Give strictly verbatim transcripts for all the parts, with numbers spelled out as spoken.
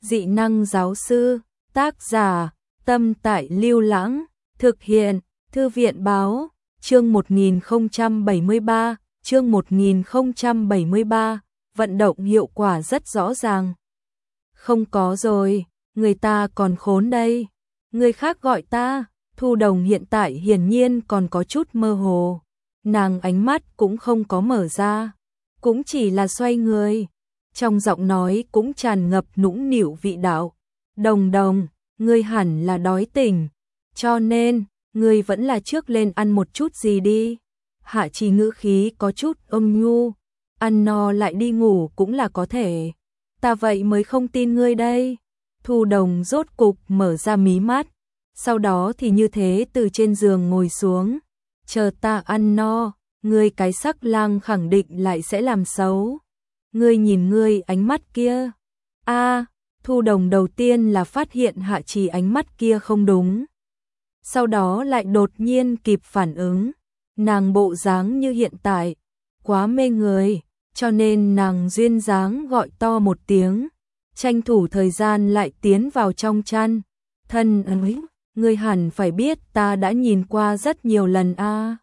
Dị năng giáo sư, tác giả, Tâm Tại Lưu Lãng, thực hiện, Thư viện báo, chương một nghìn không trăm bảy mươi ba, chương một nghìn không trăm bảy mươi ba, vận động hiệu quả rất rõ ràng. Không có rồi, người ta còn khốn đây, người khác gọi ta, Thu Đồng hiện tại hiển nhiên còn có chút mơ hồ, nàng ánh mắt cũng không có mở ra, cũng chỉ là xoay người. Trong giọng nói cũng tràn ngập nũng nịu vị đạo. Đồng đồng, ngươi hẳn là đói tỉnh, cho nên, ngươi vẫn là trước lên ăn một chút gì đi. Hạ Trì ngữ khí có chút ôn nhu, ăn no lại đi ngủ cũng là có thể. Ta vậy mới không tin ngươi đây. Thu Đồng rốt cục mở ra mí mắt, sau đó thì như thế từ trên giường ngồi xuống. Chờ ta ăn no, ngươi cái sắc lang khẳng định lại sẽ làm xấu. Ngươi nhìn ngươi ánh mắt kia. A, Thu Đồng đầu tiên là phát hiện Hạ Trì ánh mắt kia không đúng. Sau đó lại đột nhiên kịp phản ứng. Nàng bộ dáng như hiện tại, quá mê người, cho nên nàng duyên dáng gọi to một tiếng, tranh thủ thời gian lại tiến vào trong chăn. Thân ấy, ngươi hẳn phải biết ta đã nhìn qua rất nhiều lần a.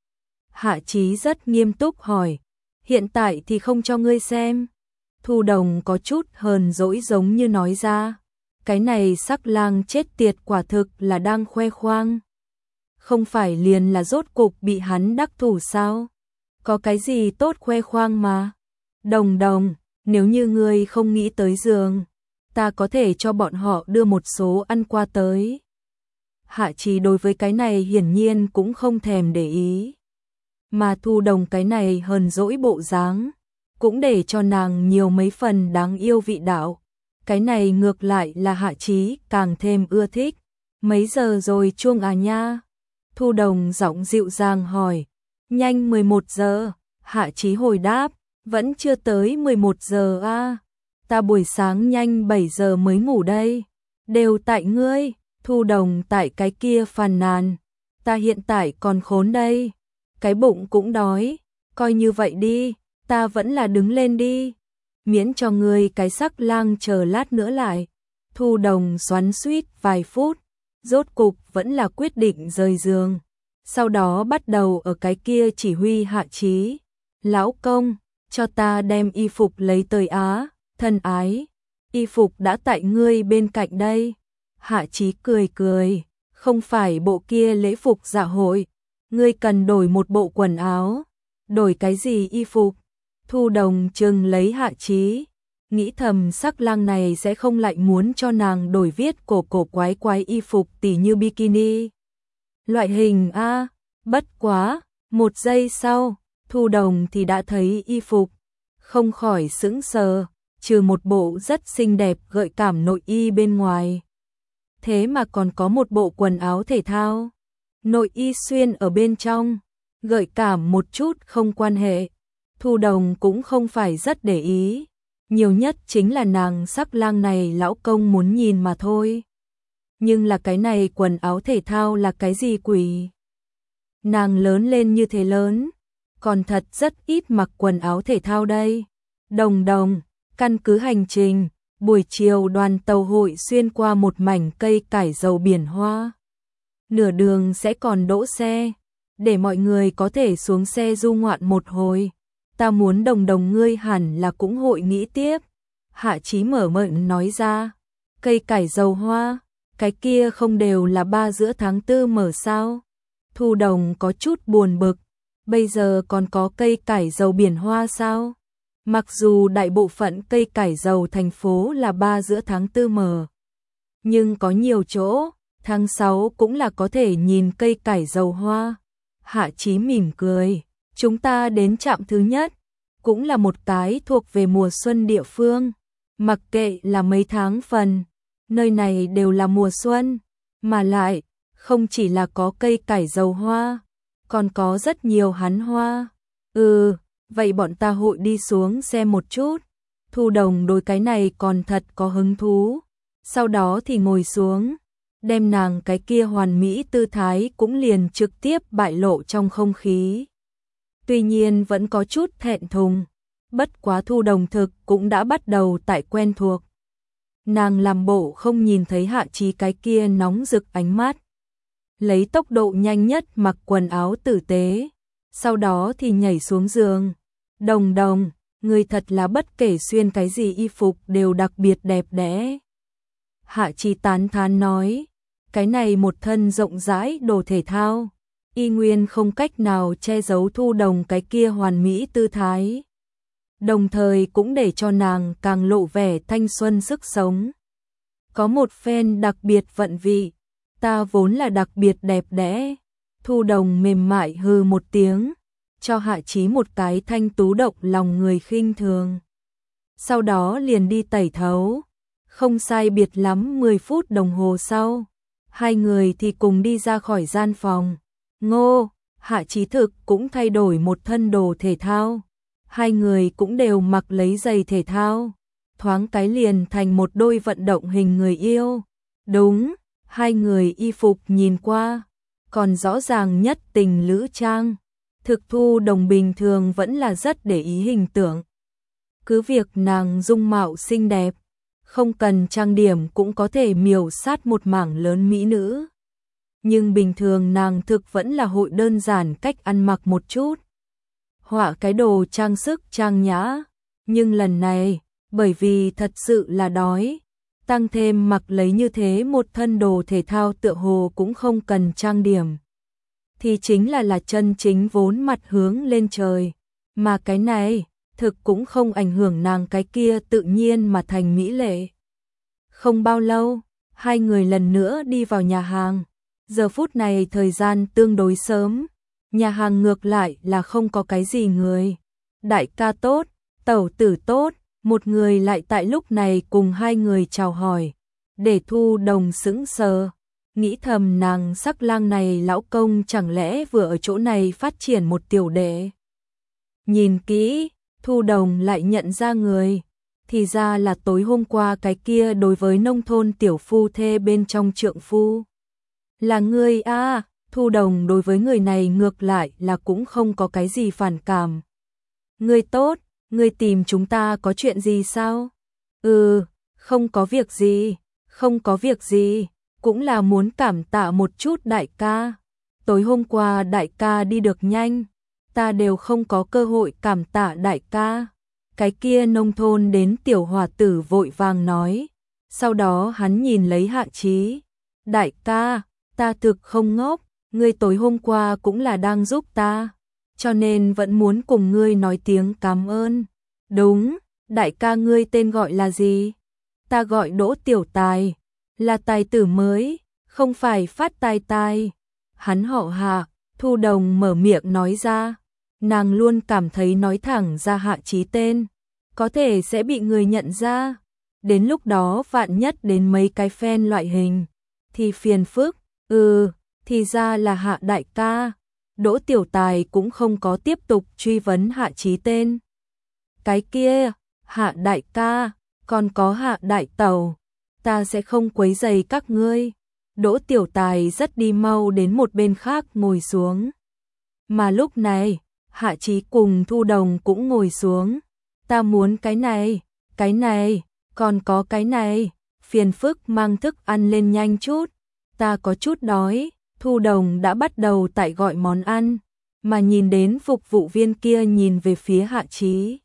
Hạ Chí rất nghiêm túc hỏi. Hiện tại thì không cho ngươi xem. Thu Đồng có chút hờn dỗi giống như nói ra. Cái này sắc lang chết tiệt quả thực là đang khoe khoang. Không phải liền là rốt cục bị hắn đắc thủ sao? Có cái gì tốt khoe khoang mà? Đồng đồng, nếu như ngươi không nghĩ tới giường, ta có thể cho bọn họ đưa một số ăn qua tới. Hạ Trì đối với cái này hiển nhiên cũng không thèm để ý. Mà Thu Đồng cái này hờn dỗi bộ dáng, cũng để cho nàng nhiều mấy phần đáng yêu vị đạo. Cái này ngược lại là Hạ Chí càng thêm ưa thích. Mấy giờ rồi chuông à nha? Thu Đồng giọng dịu dàng hỏi. Nhanh mười một giờ, Hạ Chí hồi đáp. Vẫn chưa tới mười một giờ à? Ta buổi sáng nhanh bảy giờ mới ngủ đây. Đều tại ngươi, Thu Đồng tại cái kia phàn nàn. Ta hiện tại còn khốn đây. Cái bụng cũng đói, coi như vậy đi, ta vẫn là đứng lên đi. Miễn cho ngươi cái sắc lang chờ lát nữa lại. Thu Đồng xoắn xuýt vài phút, rốt cục vẫn là quyết định rời giường. Sau đó bắt đầu ở cái kia chỉ huy Hạ Chí. Lão công, cho ta đem y phục lấy tới á, thân ái. Y phục đã tại ngươi bên cạnh đây. Hạ Chí cười cười, không phải bộ kia lễ phục dạ hội. Ngươi cần đổi một bộ quần áo. Đổi cái gì y phục? Thu Đồng trừng lấy Hạ Chí, nghĩ thầm sắc lang này sẽ không lại muốn cho nàng đổi viết cổ cổ quái quái y phục tỉ như bikini. Loại hình a, bất quá, một giây sau, Thu Đồng thì đã thấy y phục, không khỏi sững sờ, trừ một bộ rất xinh đẹp gợi cảm nội y bên ngoài. Thế mà còn có một bộ quần áo thể thao. Nội y xuyên ở bên trong, gợi cảm một chút không quan hệ. Thu Đồng cũng không phải rất để ý, nhiều nhất chính là nàng sắc lang này lão công muốn nhìn mà thôi. Nhưng là cái này quần áo thể thao là cái gì quỷ? Nàng lớn lên như thế lớn, còn thật rất ít mặc quần áo thể thao đây. Đồng đồng, căn cứ hành trình, buổi chiều đoàn tàu hội xuyên qua một mảnh cây cải dầu biển hoa. Nửa đường sẽ còn đỗ xe, để mọi người có thể xuống xe du ngoạn một hồi. Ta muốn đồng đồng ngươi hẳn là cũng hội nghĩ tiếp. Hạ Chí mở miệng nói ra. Cây cải dầu hoa, cái kia không đều là ba giữa tháng tư mở sao? Thu Đồng có chút buồn bực. Bây giờ còn có cây cải dầu biển hoa sao? Mặc dù đại bộ phận cây cải dầu thành phố là ba giữa tháng tư mở, nhưng có nhiều chỗ tháng sáu cũng là có thể nhìn cây cải dầu hoa. Hạ Chí mỉm cười, chúng ta đến trạm thứ nhất, cũng là một cái thuộc về mùa xuân địa phương. Mặc kệ là mấy tháng phần, nơi này đều là mùa xuân, mà lại, không chỉ là có cây cải dầu hoa, còn có rất nhiều hắn hoa. Ừ, vậy bọn ta hội đi xuống xem một chút. Thu Đồng đối cái này còn thật có hứng thú, sau đó thì ngồi xuống. Đem nàng cái kia hoàn mỹ tư thái cũng liền trực tiếp bại lộ trong không khí. Tuy nhiên vẫn có chút thẹn thùng, bất quá Thu Đồng thực cũng đã bắt đầu tại quen thuộc. Nàng làm bộ không nhìn thấy Hạ Chí cái kia nóng rực ánh mắt. Lấy tốc độ nhanh nhất mặc quần áo tử tế, sau đó thì nhảy xuống giường. Đồng Đồng, người thật là bất kể xuyên cái gì y phục đều đặc biệt đẹp đẽ. Hạ Chí tán thán nói, cái này một thân rộng rãi đồ thể thao, y nguyên không cách nào che giấu Thu Đồng cái kia hoàn mỹ tư thái. Đồng thời cũng để cho nàng càng lộ vẻ thanh xuân sức sống. Có một phen đặc biệt vận vị, ta vốn là đặc biệt đẹp đẽ. Thu Đồng mềm mại hừ một tiếng, cho Hạ Chí một cái thanh tú động lòng người khinh thường. Sau đó liền đi tẩy thấu, không sai biệt lắm mười phút đồng hồ sau, hai người thì cùng đi ra khỏi gian phòng. Ngô, Hạ Chí thực cũng thay đổi một thân đồ thể thao. Hai người cũng đều mặc lấy giày thể thao, thoáng cái liền thành một đôi vận động hình người yêu. Đúng, hai người y phục nhìn qua, còn rõ ràng nhất tình lữ trang. Thực Thu Đồng bình thường vẫn là rất để ý hình tượng. Cứ việc nàng dung mạo xinh đẹp, không cần trang điểm cũng có thể miểu sát một mảng lớn mỹ nữ. Nhưng bình thường nàng thực vẫn là hội đơn giản cách ăn mặc một chút. Họa cái đồ trang sức trang nhã, nhưng lần này, bởi vì thật sự là đói, tăng thêm mặc lấy như thế một thân đồ thể thao tựa hồ cũng không cần trang điểm. Thì chính là là chân chính vốn mặt hướng lên trời, mà cái này, thực cũng không ảnh hưởng nàng cái kia tự nhiên mà thành mỹ lệ. Không bao lâu, hai người lần nữa đi vào nhà hàng, giờ phút này thời gian tương đối sớm. Nhà hàng ngược lại là không có cái gì người. Đại ca tốt, tẩu tử tốt, một người lại tại lúc này cùng hai người chào hỏi. Để Thu Đồng sững sờ, nghĩ thầm nàng sắc lang này lão công chẳng lẽ vừa ở chỗ này phát triển một tiểu đệ. Nhìn kỹ, Thu Đồng lại nhận ra người, thì ra là tối hôm qua cái kia đối với nông thôn tiểu phu thê bên trong trượng phu. Là ngươi a. Thu Đồng đối với người này ngược lại là cũng không có cái gì phản cảm. Ngươi tốt, ngươi tìm chúng ta có chuyện gì sao? Ừ, không có việc gì, không có việc gì, cũng là muốn cảm tạ một chút đại ca. Tối hôm qua đại ca đi được nhanh, ta đều không có cơ hội cảm tạ đại ca. Cái kia nông thôn đến tiểu hòa tử vội vàng nói. Sau đó hắn nhìn lấy Hạ Chí. Đại ca, ta thực không ngốc. Ngươi tối hôm qua cũng là đang giúp ta, cho nên vẫn muốn cùng ngươi nói tiếng cảm ơn. Đúng, đại ca ngươi tên gọi là gì? Ta gọi Đỗ Tiểu Tài, là tài tử mới, không phải Phát Tài Tài. Hắn họ Hạ, Thu Đồng mở miệng nói ra, nàng luôn cảm thấy nói thẳng ra Hạ Chí tên, có thể sẽ bị người nhận ra. Đến lúc đó vạn nhất đến mấy cái fan loại hình, thì phiền phức, ừ. Thì ra là Hạ đại ca. Đỗ Tiểu Tài cũng không có tiếp tục truy vấn Hạ Chí tên. Cái kia, Hạ đại ca, còn có Hạ đại tẩu, ta sẽ không quấy rầy các ngươi. Đỗ Tiểu Tài rất đi mau đến một bên khác ngồi xuống. Mà lúc này, Hạ Chí cùng Thu Đồng cũng ngồi xuống. Ta muốn cái này, cái này, còn có cái này, phiền phức mang thức ăn lên nhanh chút, ta có chút đói. Thu Đồng đã bắt đầu tại gọi món ăn, mà nhìn đến phục vụ viên kia nhìn về phía Hạ Chí.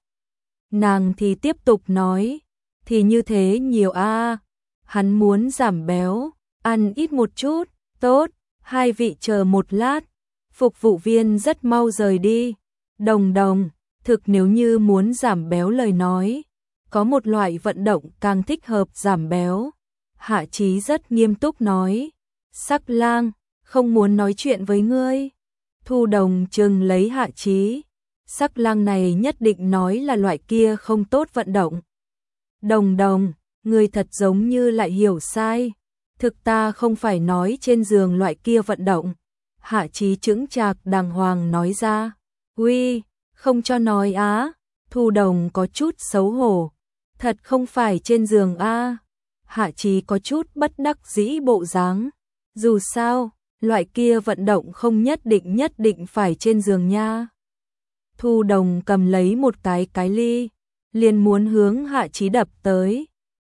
Nàng thì tiếp tục nói, thì như thế nhiều a, hắn muốn giảm béo, ăn ít một chút, tốt, hai vị chờ một lát. Phục vụ viên rất mau rời đi. Đồng Đồng, thực nếu như muốn giảm béo lời nói, có một loại vận động càng thích hợp giảm béo. Hạ Chí rất nghiêm túc nói, Sắc lang, không muốn nói chuyện với ngươi. Thu Đồng chừng lấy Hạ Chí, Sắc lang này nhất định nói là loại kia không tốt vận động. Đồng Đồng, ngươi thật giống như lại hiểu sai, thực ta không phải nói trên giường loại kia vận động. Hạ Chí chững chạc đàng hoàng nói ra, uy, không cho nói á. Thu Đồng có chút xấu hổ, thật không phải trên giường a. Hạ Chí có chút bất đắc dĩ bộ dáng, dù sao, loại kia vận động không nhất định nhất định phải trên giường nha. Thu Đồng cầm lấy một cái cái ly, liền muốn hướng Hạ Chí đập tới.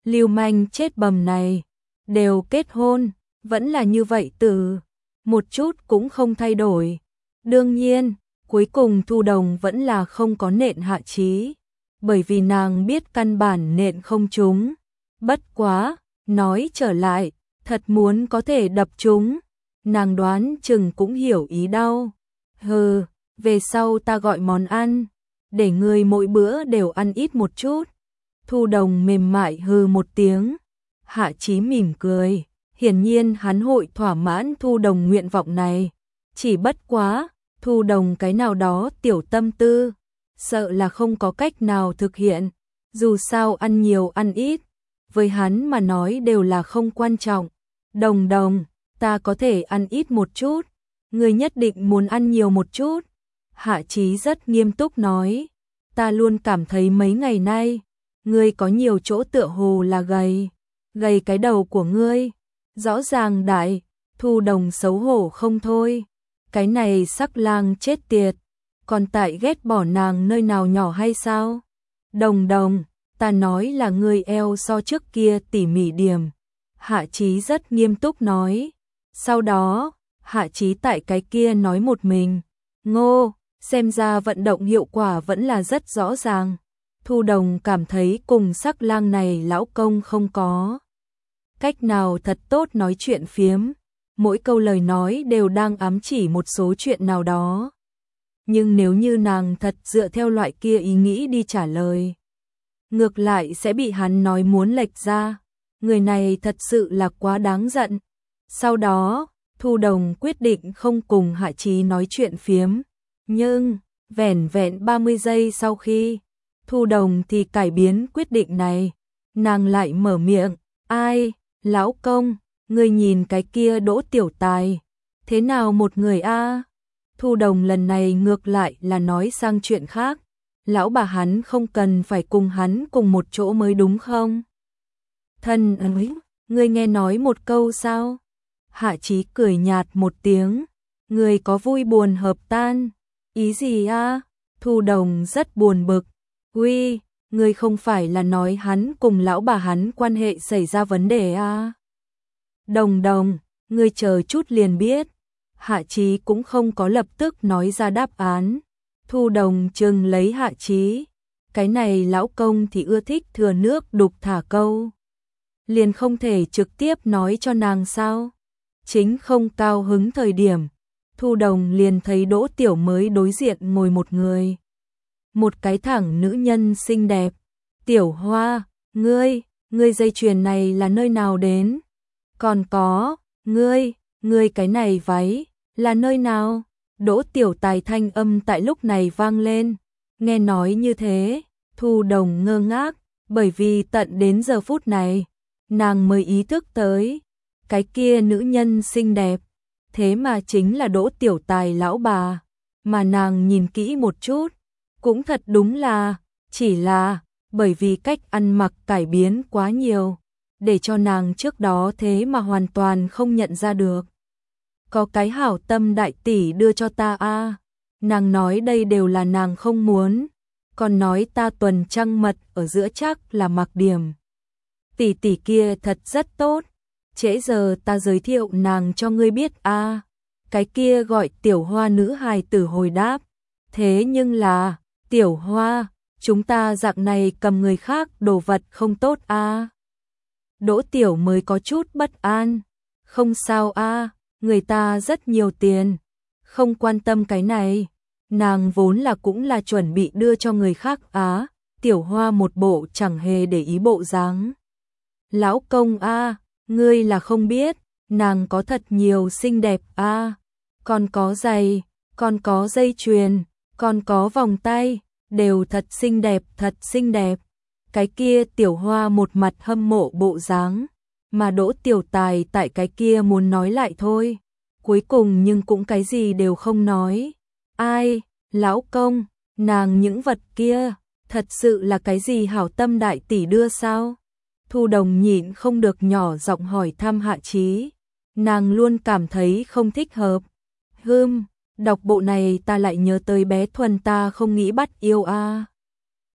lưu manh chết bầm này, đều kết hôn, vẫn là như vậy từ, một chút cũng không thay đổi. Đương nhiên, cuối cùng Thu Đồng vẫn là không có nện Hạ Chí, bởi vì nàng biết căn bản nện không trúng. Bất quá, nói trở lại, thật muốn có thể đập trúng, nàng đoán chừng cũng hiểu ý đau. Hừ, về sau ta gọi món ăn, để người mỗi bữa đều ăn ít một chút. Thu Đồng mềm mại hừ một tiếng. Hạ Chí mỉm cười, hiển nhiên hắn hội thỏa mãn Thu Đồng nguyện vọng này. Chỉ bất quá, Thu Đồng cái nào đó tiểu tâm tư, sợ là không có cách nào thực hiện. Dù sao ăn nhiều ăn ít, với hắn mà nói đều là không quan trọng. Đồng Đồng, ta có thể ăn ít một chút, người nhất định muốn ăn nhiều một chút. Hạ Chí rất nghiêm túc nói, ta luôn cảm thấy mấy ngày nay, ngươi có nhiều chỗ tựa hồ là gầy, gầy cái đầu của ngươi, rõ ràng đại. Thu Đồng xấu hổ không thôi, cái này sắc lang chết tiệt, còn tại ghét bỏ nàng nơi nào nhỏ hay sao? Đồng Đồng, ta nói là ngươi eo so trước kia tỉ mỉ điểm. Hạ Chí rất nghiêm túc nói. Sau đó, Hạ Chí tại cái kia nói một mình, ngô, xem ra vận động hiệu quả vẫn là rất rõ ràng. Thu Đồng cảm thấy cùng sắc lang này lão công không có cách nào thật tốt nói chuyện phiếm, mỗi câu lời nói đều đang ám chỉ một số chuyện nào đó. Nhưng nếu như nàng thật dựa theo loại kia ý nghĩ đi trả lời, ngược lại sẽ bị hắn nói muốn lệch ra. Người này thật sự là quá đáng giận. Sau đó, Thu Đồng quyết định không cùng Hạ Chí nói chuyện phiếm. Nhưng, vẻn vẹn ba mươi giây sau khi, Thu Đồng thì cải biến quyết định này. Nàng lại mở miệng, ai, lão công, ngươi nhìn cái kia Đỗ Tiểu Tài, thế nào một người a? Thu Đồng lần này ngược lại là nói sang chuyện khác. Lão bà hắn không cần phải cùng hắn cùng một chỗ mới đúng không? Thân ấy, ngươi nghe nói một câu sao? Hạ Chí cười nhạt một tiếng, ngươi có vui buồn hợp tan, ý gì a? Thu Đồng rất buồn bực, uy, ngươi không phải là nói hắn cùng lão bà hắn quan hệ xảy ra vấn đề a? Đồng Đồng, ngươi chờ chút liền biết. Hạ Chí cũng không có lập tức nói ra đáp án. Thu Đồng chừng lấy Hạ Chí, cái này lão công thì ưa thích thừa nước đục thả câu, liền không thể trực tiếp nói cho nàng sao? Chính không cao hứng thời điểm, Thu Đồng liền thấy Đỗ Tiểu mới đối diện ngồi một người. Một cái thẳng nữ nhân xinh đẹp. Tiểu Hoa, ngươi, ngươi dây chuyền này là nơi nào đến? Còn có, ngươi, ngươi cái này váy, là nơi nào? Đỗ Tiểu Tài thanh âm tại lúc này vang lên. Nghe nói như thế, Thu Đồng ngơ ngác, bởi vì tận đến giờ phút này, nàng mới ý thức tới, cái kia nữ nhân xinh đẹp, thế mà chính là Đỗ Tiểu Tài lão bà, mà nàng nhìn kỹ một chút, cũng thật đúng là, chỉ là, bởi vì cách ăn mặc cải biến quá nhiều, để cho nàng trước đó thế mà hoàn toàn không nhận ra được. Có cái hảo tâm đại tỷ đưa cho ta a. Nàng nói đây đều là nàng không muốn, còn nói ta tuần trăng mật ở giữa chắc là mặc điểm. Tỷ tỷ kia thật rất tốt, trễ giờ ta giới thiệu nàng cho ngươi biết a. Cái kia gọi Tiểu Hoa nữ hài tử hồi đáp, thế nhưng là, Tiểu Hoa, chúng ta dạng này cầm người khác đồ vật không tốt a. Đỗ Tiểu mới có chút bất an, không sao a, người ta rất nhiều tiền, không quan tâm cái này, nàng vốn là cũng là chuẩn bị đưa cho người khác á. Tiểu Hoa một bộ chẳng hề để ý bộ dáng. Lão công a, ngươi là không biết, nàng có thật nhiều xinh đẹp a, còn có giày, còn có dây chuyền, còn có vòng tay, đều thật xinh đẹp, thật xinh đẹp. Cái kia Tiểu Hoa một mặt hâm mộ bộ dáng, mà Đỗ Tiểu Tài tại cái kia muốn nói lại thôi, cuối cùng nhưng cũng cái gì đều không nói. Ai, lão công, nàng những vật kia, thật sự là cái gì hảo tâm đại tỷ đưa sao? Thu Đồng nhịn không được nhỏ giọng hỏi thăm Hạ Chí, nàng luôn cảm thấy không thích hợp. Hừm, đọc bộ này ta lại nhớ tới bé Thuần ta không nghĩ bắt yêu a.